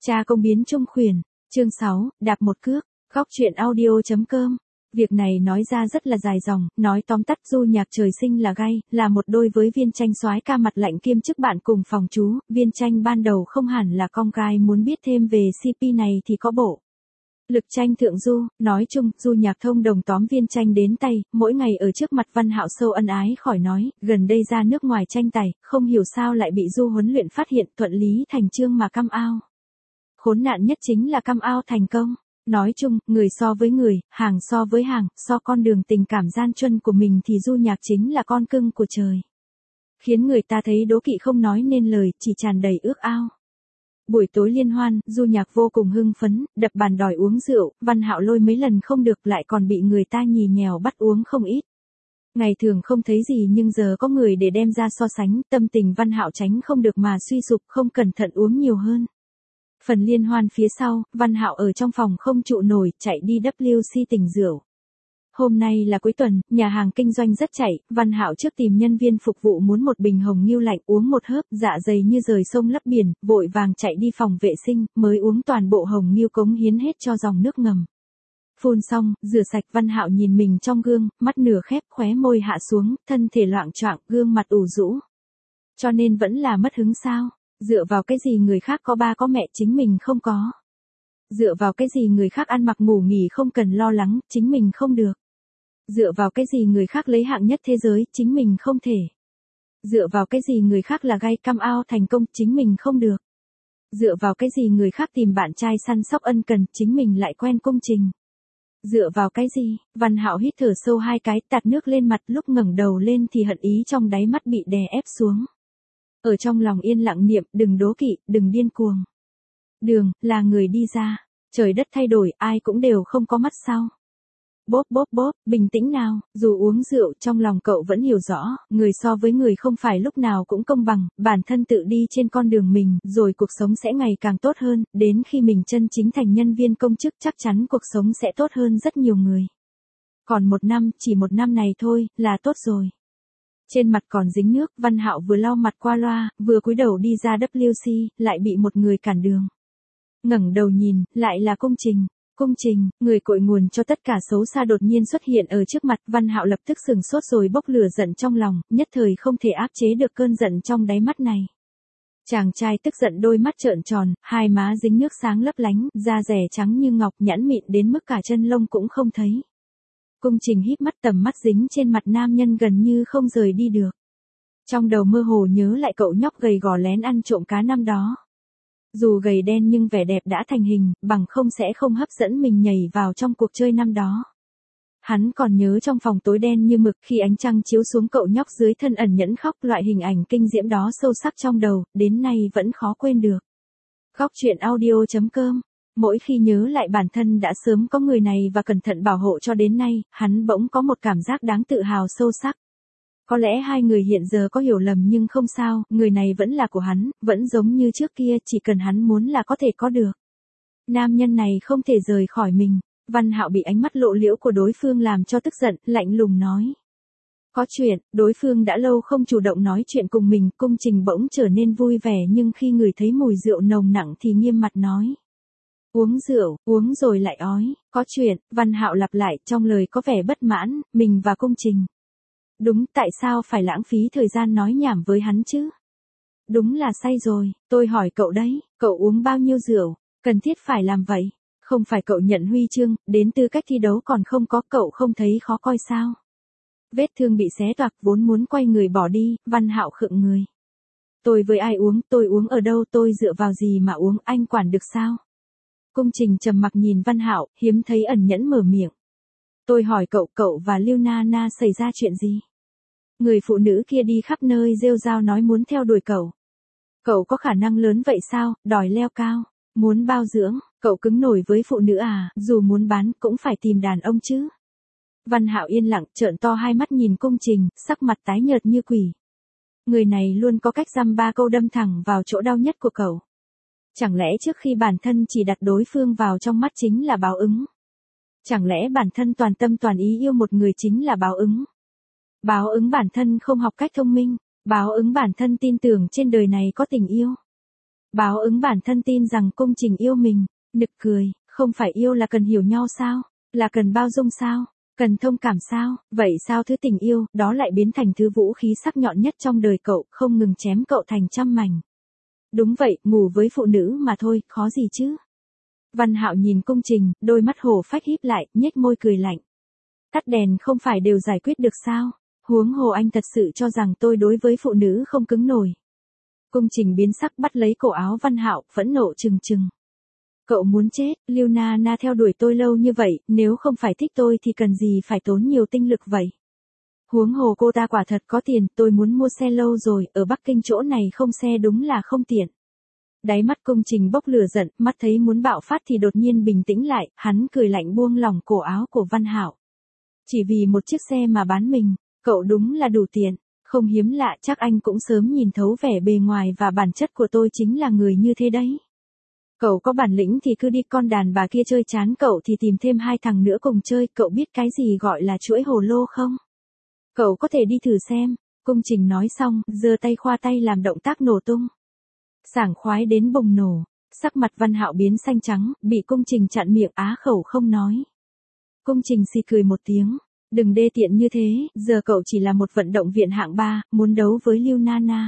Cha công biến trung khuyển, chương 6, đạp một cước, góc truyện audio.com. Việc này nói ra rất là dài dòng, nói tóm tắt Du Nhạc trời sinh là gay, là một đôi với Viên Tranh soái ca mặt lạnh kiêm chức bạn cùng phòng chú, Viên Tranh ban đầu không hẳn là con gai, muốn biết thêm về CP này thì có bộ. Lực tranh thượng du, nói chung, Du Nhạc thông đồng tóm Viên Tranh đến tay, mỗi ngày ở trước mặt Văn Hạo sâu ân ái khỏi nói, gần đây ra nước ngoài tranh tài, không hiểu sao lại bị Du huấn luyện phát hiện thuận lý thành chương mà cam ao. Khốn nạn nhất chính là cam ao thành công. Nói chung, người so với người, hàng so với hàng, so con đường tình cảm gian truân của mình thì Du Nhạc chính là con cưng của trời. Khiến người ta thấy đố kỵ không nói nên lời, chỉ tràn đầy ước ao. Buổi tối liên hoan, Du Nhạc vô cùng hưng phấn, đập bàn đòi uống rượu, Văn Hạo lôi mấy lần không được lại còn bị người ta nhì nhèo bắt uống không ít. Ngày thường không thấy gì nhưng giờ có người để đem ra so sánh, tâm tình Văn Hạo tránh không được mà suy sụp, không cẩn thận uống nhiều hơn. Phần liên hoan phía sau, Văn Hạo ở trong phòng không trụ nổi, chạy đi WC tỉnh rượu. Hôm nay là cuối tuần, nhà hàng kinh doanh rất chạy, Văn Hạo trước tìm nhân viên phục vụ muốn một bình hồng nghiêu lạnh uống một hớp, dạ dày như rời sông lấp biển, vội vàng chạy đi phòng vệ sinh, mới uống toàn bộ hồng nghiêu cống hiến hết cho dòng nước ngầm. Phun xong, rửa sạch, Văn Hạo nhìn mình trong gương, mắt nửa khép, khóe môi hạ xuống, thân thể loạng choạng, gương mặt ủ rũ. Cho nên vẫn là mất hứng sao? Dựa vào cái gì người khác có ba có mẹ chính mình không có? Dựa vào cái gì người khác ăn mặc ngủ nghỉ không cần lo lắng, chính mình không được? Dựa vào cái gì người khác lấy hạng nhất thế giới, chính mình không thể? Dựa vào cái gì người khác là gai cam ao thành công, chính mình không được? Dựa vào cái gì người khác tìm bạn trai săn sóc ân cần, chính mình lại quen công trình? Dựa vào cái gì? Văn Hạo hít thở sâu hai cái, tạt nước lên mặt, lúc ngẩng đầu lên thì hận ý trong đáy mắt bị đè ép xuống. Ở trong lòng yên lặng niệm, đừng đố kỵ, đừng điên cuồng. Đường, là người đi ra. Trời đất thay đổi, ai cũng đều không có mắt sao. Bốp bốp bốp, bình tĩnh nào, dù uống rượu trong lòng cậu vẫn hiểu rõ, người so với người không phải lúc nào cũng công bằng, bản thân tự đi trên con đường mình, rồi cuộc sống sẽ ngày càng tốt hơn, đến khi mình chân chính thành nhân viên công chức chắc chắn cuộc sống sẽ tốt hơn rất nhiều người. Còn một năm, chỉ một năm này thôi, là tốt rồi. Trên mặt còn dính nước, Văn Hạo vừa lau mặt qua loa, vừa cúi đầu đi ra WC, lại bị một người cản đường. Ngẩng đầu nhìn, lại là Cung Trình. Cung Trình, người cội nguồn cho tất cả xấu xa đột nhiên xuất hiện ở trước mặt, Văn Hạo lập tức sừng sốt rồi bốc lửa giận trong lòng, nhất thời không thể áp chế được cơn giận trong đáy mắt này. Chàng trai tức giận đôi mắt trợn tròn, hai má dính nước sáng lấp lánh, da rẻ trắng như ngọc, nhẵn mịn đến mức cả chân lông cũng không thấy. Cung Trình híp mắt, tầm mắt dính trên mặt nam nhân gần như không rời đi được. Trong đầu mơ hồ nhớ lại cậu nhóc gầy gò lén ăn trộm cá năm đó. Dù gầy đen nhưng vẻ đẹp đã thành hình, bằng không sẽ không hấp dẫn mình nhảy vào trong cuộc chơi năm đó. Hắn còn nhớ trong phòng tối đen như mực khi ánh trăng chiếu xuống cậu nhóc dưới thân ẩn nhẫn khóc, loại hình ảnh kinh diễm đó sâu sắc trong đầu, đến nay vẫn khó quên được. Góc truyện audio.com. Mỗi khi nhớ lại bản thân đã sớm có người này và cẩn thận bảo hộ cho đến nay, hắn bỗng có một cảm giác đáng tự hào sâu sắc. Có lẽ hai người hiện giờ có hiểu lầm nhưng không sao, người này vẫn là của hắn, vẫn giống như trước kia, chỉ cần hắn muốn là có thể có được. Nam nhân này không thể rời khỏi mình. Văn Hạo bị ánh mắt lộ liễu của đối phương làm cho tức giận, lạnh lùng nói. Có chuyện, đối phương đã lâu không chủ động nói chuyện cùng mình, Cung Trình bỗng trở nên vui vẻ nhưng khi người thấy mùi rượu nồng nặng thì nghiêm mặt nói. Uống rượu, uống rồi lại ói, có chuyện, Văn Hạo lặp lại, trong lời có vẻ bất mãn, mình và Cung Trình. Đúng, tại sao phải lãng phí thời gian nói nhảm với hắn chứ? Đúng là say rồi, tôi hỏi cậu đấy, cậu uống bao nhiêu rượu, cần thiết phải làm vậy? Không phải cậu nhận huy chương, đến tư cách thi đấu còn không có, cậu không thấy khó coi sao? Vết thương bị xé toạc, vốn muốn quay người bỏ đi, Văn Hạo khựng người. Tôi với ai uống, tôi uống ở đâu, tôi dựa vào gì mà uống, anh quản được sao? Cung Trình trầm mặc nhìn Văn Hạo, hiếm thấy ẩn nhẫn mở miệng. Tôi hỏi cậu, cậu và Lưu Na Na xảy ra chuyện gì? Người phụ nữ kia đi khắp nơi rêu rao nói muốn theo đuổi cậu. Cậu có khả năng lớn vậy sao, đòi leo cao, muốn bao dưỡng, cậu cứng nổi với phụ nữ à, dù muốn bán cũng phải tìm đàn ông chứ. Văn Hạo yên lặng, trợn to hai mắt nhìn Cung Trình, sắc mặt tái nhợt như quỷ. Người này luôn có cách dăm ba câu đâm thẳng vào chỗ đau nhất của cậu. Chẳng lẽ trước khi bản thân chỉ đặt đối phương vào trong mắt chính là báo ứng? Chẳng lẽ bản thân toàn tâm toàn ý yêu một người chính là báo ứng? Báo ứng bản thân không học cách thông minh, báo ứng bản thân tin tưởng trên đời này có tình yêu. Báo ứng bản thân tin rằng Cung Trình yêu mình. Nực cười, không phải yêu là cần hiểu nhau sao? Là cần bao dung sao? Cần thông cảm sao? Vậy sao thứ tình yêu, đó lại biến thành thứ vũ khí sắc nhọn nhất trong đời cậu, không ngừng chém cậu thành trăm mảnh. Đúng vậy, ngủ với phụ nữ mà thôi, khó gì chứ? Văn Hạo nhìn Cung Trình, đôi mắt hổ phách híp lại, nhếch môi cười lạnh. Tắt đèn không phải đều giải quyết được sao? Huống hồ anh thật sự cho rằng tôi đối với phụ nữ không cứng nổi. Cung Trình biến sắc bắt lấy cổ áo Văn Hạo, phẫn nộ trừng trừng. Cậu muốn chết, Lưu Na Na theo đuổi tôi lâu như vậy, nếu không phải thích tôi thì cần gì phải tốn nhiều tinh lực vậy? Huống hồ cô ta quả thật có tiền, tôi muốn mua xe lâu rồi, ở Bắc Kinh chỗ này không xe đúng là không tiện. Đáy mắt Cung Trình bốc lửa giận, mắt thấy muốn bạo phát thì đột nhiên bình tĩnh lại, hắn cười lạnh buông lỏng cổ áo của Văn Hạo. Chỉ vì một chiếc xe mà bán mình, cậu đúng là đủ tiện, không hiếm lạ chắc anh cũng sớm nhìn thấu vẻ bề ngoài và bản chất của tôi chính là người như thế đấy. Cậu có bản lĩnh thì cứ đi, con đàn bà kia chơi chán cậu thì tìm thêm 2 thằng nữa cùng chơi, cậu biết cái gì gọi là chuỗi hồ lô không? Cậu có thể đi thử xem. Cung Trình nói xong, giơ tay khoa tay làm động tác nổ tung. Sảng khoái đến bùng nổ, sắc mặt Văn Hạo biến xanh trắng, bị Cung Trình chặn miệng á khẩu không nói. Cung Trình xì cười một tiếng, đừng đê tiện như thế, giờ cậu chỉ là một vận động viên hạng 3, muốn đấu với Lưu Na Na.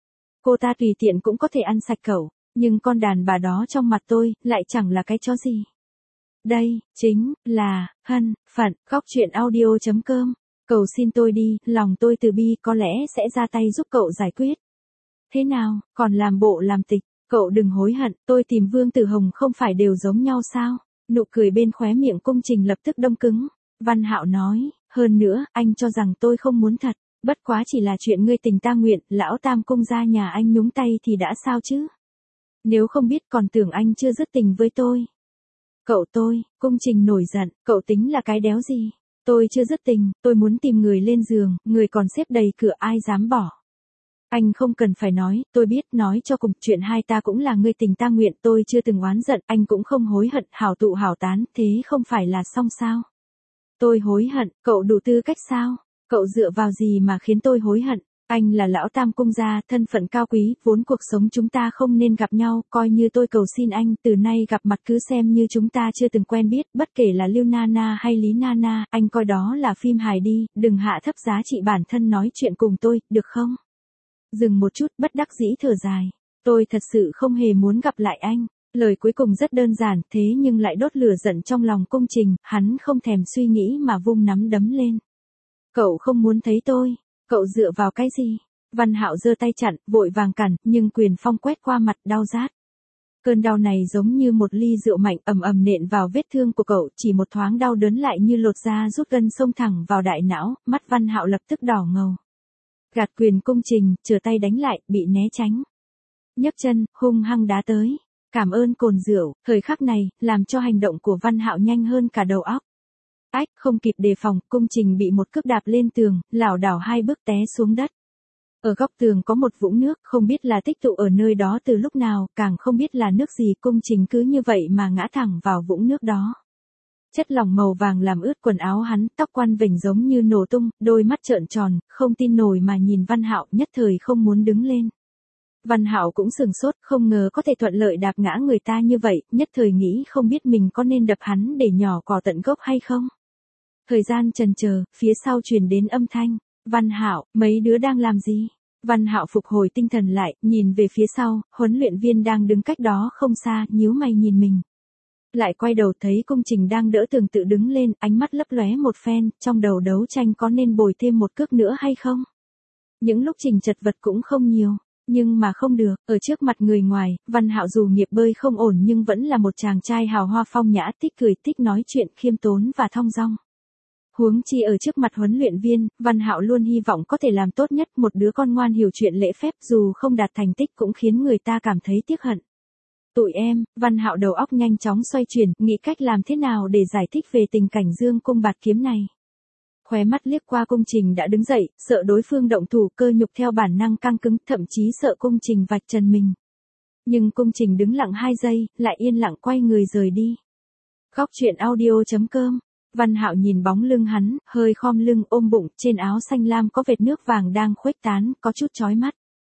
Cô ta tùy tiện cũng có thể ăn sạch cậu, nhưng con đàn bà đó trong mặt tôi, lại chẳng là cái chó gì. Đây, chính là, hân, phận, góc truyện audio.com. Cầu xin tôi đi, lòng tôi từ bi có lẽ sẽ ra tay giúp cậu giải quyết. Thế nào, còn làm bộ làm tịch, cậu đừng hối hận, tôi tìm Vương Tử Hồng không phải đều giống nhau sao? Nụ cười bên khóe miệng Cung Trình lập tức đông cứng. Văn Hạo nói, hơn nữa, anh cho rằng tôi không muốn thật, bất quá chỉ là chuyện ngươi tình ta nguyện, lão tam cung gia nhà anh nhúng tay thì đã sao chứ? Nếu không biết còn tưởng anh chưa dứt tình với tôi. Cậu tôi, Cung Trình nổi giận, cậu tính là cái đéo gì? Tôi chưa dứt tình, tôi muốn tìm người lên giường, người còn xếp đầy cửa ai dám bỏ. Anh không cần phải nói, tôi biết, nói cho cùng, chuyện hai ta cũng là ngươi tình ta nguyện, tôi chưa từng oán giận, anh cũng không hối hận, hảo tụ hảo tán, thế không phải là xong sao? Tôi hối hận, cậu đủ tư cách sao? Cậu dựa vào gì mà khiến tôi hối hận? Anh là lão tam cung gia, thân phận cao quý, vốn cuộc sống chúng ta không nên gặp nhau, coi như tôi cầu xin anh, từ nay gặp mặt cứ xem như chúng ta chưa từng quen biết, bất kể là Lưu Nana hay Lý Nana, anh coi đó là phim hài đi, đừng hạ thấp giá trị bản thân nói chuyện cùng tôi, được không? Dừng một chút, bất đắc dĩ thở dài. Tôi thật sự không hề muốn gặp lại anh. Lời cuối cùng rất đơn giản, thế nhưng lại đốt lửa giận trong lòng Cung Trình, hắn không thèm suy nghĩ mà vung nắm đấm lên. Cậu không muốn thấy tôi, cậu dựa vào cái gì? Văn Hạo giơ tay chặn, vội vàng cản, nhưng quyền phong quét qua mặt đau rát. Cơn đau này giống như một ly rượu mạnh ầm ầm nện vào vết thương của cậu, chỉ một thoáng đau đớn lại như lột da rút gân xông thẳng vào đại não, mắt Văn Hạo lập tức đỏ ngầu. Gạt quyền Cung Trình, trở tay đánh lại, bị né tránh. Nhấc chân, hung hăng đá tới. Cảm ơn cồn rượu, thời khắc này, làm cho hành động của Văn Hạo nhanh hơn cả đầu óc. Ách, không kịp đề phòng, Cung Trình bị một cước đạp lên tường, lảo đảo 2 bước té xuống đất. Ở góc tường có một vũng nước, không biết là tích tụ ở nơi đó từ lúc nào, càng không biết là nước gì, Cung Trình cứ như vậy mà ngã thẳng vào vũng nước đó. Chất lỏng màu vàng làm ướt quần áo hắn, tóc quăn vểnh giống như nổ tung, đôi mắt trợn tròn, không tin nổi mà nhìn Văn Hạo, nhất thời không muốn đứng lên. Văn Hạo cũng sửng sốt, không ngờ có thể thuận lợi đạp ngã người ta như vậy, nhất thời nghĩ không biết mình có nên đập hắn để nhỏ cỏ tận gốc hay không. Thời gian chần chờ, phía sau truyền đến âm thanh, Văn Hạo, mấy đứa đang làm gì? Văn Hạo phục hồi tinh thần lại, nhìn về phía sau, huấn luyện viên đang đứng cách đó không xa, nhíu mày nhìn mình. Lại quay đầu thấy Cung Trình đang đỡ tường tự đứng lên, ánh mắt lấp lóe một phen, trong đầu đấu tranh có nên bồi thêm một cước nữa hay không? Những lúc Trình chật vật cũng không nhiều, nhưng mà không được, ở trước mặt người ngoài, Văn Hạo dù nghiệp bơi không ổn nhưng vẫn là một chàng trai hào hoa phong nhã, thích cười, thích nói chuyện, khiêm tốn và thong dong. Huống chi ở trước mặt huấn luyện viên, Văn Hạo luôn hy vọng có thể làm tốt nhất, một đứa con ngoan hiểu chuyện lễ phép dù không đạt thành tích cũng khiến người ta cảm thấy tiếc hận. Tụi em, Văn Hạo đầu óc nhanh chóng xoay chuyển, nghĩ cách làm thế nào để giải thích về tình cảnh dương cung bạt kiếm này. Khóe mắt liếc qua Cung Trình đã đứng dậy, sợ đối phương động thủ, cơ nhục theo bản năng căng cứng, thậm chí sợ Cung Trình vạch trần mình. Nhưng Cung Trình đứng lặng 2 giây, lại yên lặng quay người rời đi. Góc truyện audio.com. Văn Hạo nhìn bóng lưng hắn, hơi khom lưng ôm bụng, trên áo xanh lam có vệt nước vàng đang khuếch tán, có chút chói mắt.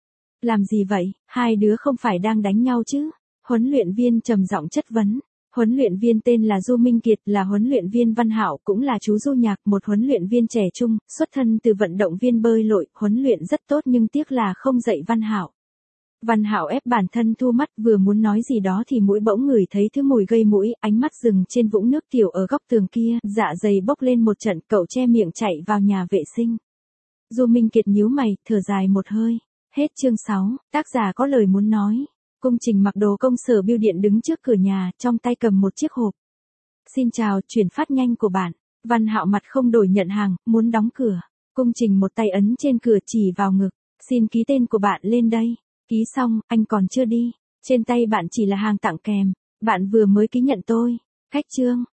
Làm gì vậy, hai đứa không phải đang đánh nhau chứ? Huấn luyện viên trầm giọng chất vấn. Huấn luyện viên tên là Du Minh Kiệt, là huấn luyện viên Văn Hạo, cũng là chú Du Nhạc, một huấn luyện viên trẻ trung, xuất thân từ vận động viên bơi lội, huấn luyện rất tốt nhưng tiếc là không dạy Văn Hạo. Văn Hạo ép bản thân thu mắt, vừa muốn nói gì đó thì mũi bỗng ngửi thấy thứ mùi gây mũi, ánh mắt dừng trên vũng nước tiểu ở góc tường kia, dạ dày bốc lên một trận, cậu che miệng chạy vào nhà vệ sinh. Du Minh Kiệt nhíu mày, thở dài một hơi. Hết chương 6, tác giả có lời muốn nói. Cung Trình mặc đồ công sở bưu điện đứng trước cửa nhà, trong tay cầm một chiếc hộp. Xin chào, chuyển phát nhanh của bạn. Văn Hạo mặt không đổi nhận hàng, muốn đóng cửa. Cung Trình một tay ấn trên cửa chỉ vào ngực. Xin ký tên của bạn lên đây. Ký xong, anh còn chưa đi. Trên tay bạn chỉ là hàng tặng kèm. Bạn vừa mới ký nhận tôi. Khách trương.